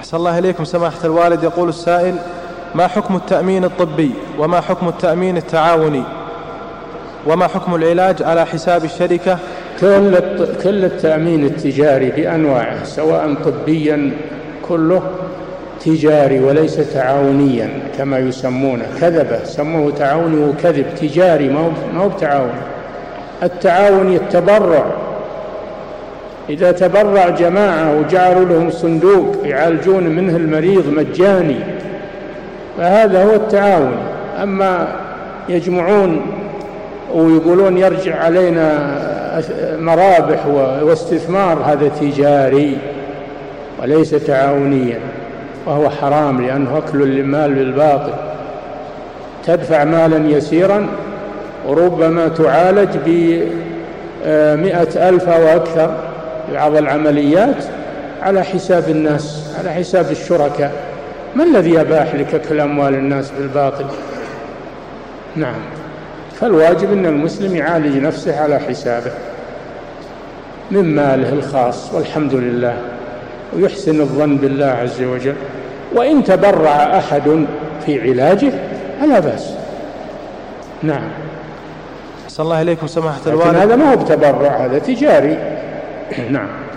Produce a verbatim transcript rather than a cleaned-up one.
أحسن الله إليكم سماحة الوالد. يقول السائل: ما حكم التأمين الطبي، وما حكم التأمين التعاوني، وما حكم العلاج على حساب الشركة؟ كل كل التأمين التجاري بأنواعه سواء طبيا كله تجاري وليس تعاونيا كما يسمونه، كذبة سموه تعاوني وكذب، تجاري ما هو بتعاون. التعاوني التبرع، إذا تبرع جماعة وجعلوا لهم صندوق يعالجون منه المريض مجاني فهذا هو التعاون. أما يجمعون ويقولون يرجع علينا مرابح واستثمار هذا تجاري وليس تعاونيا، وهو حرام لأنه أكل المال بالباطل. تدفع مالا يسيرا وربما تعالج بمئة ألف أو أكثر في بعض العمليات على حساب الناس، على حساب الشركاء. ما الذي يباح لك أكل أموال الناس بالباطل؟ نعم، فالواجب أن المسلم يعالج نفسه على حسابه من ماله الخاص والحمد لله، ويحسن الظن بالله عز وجل. وإن تبرع أحد في علاجه فلا بأس. نعم. أحسن الله إليكم سماحة الوالد. هذا ما هو بتبرع، هذا تجاري. نعم.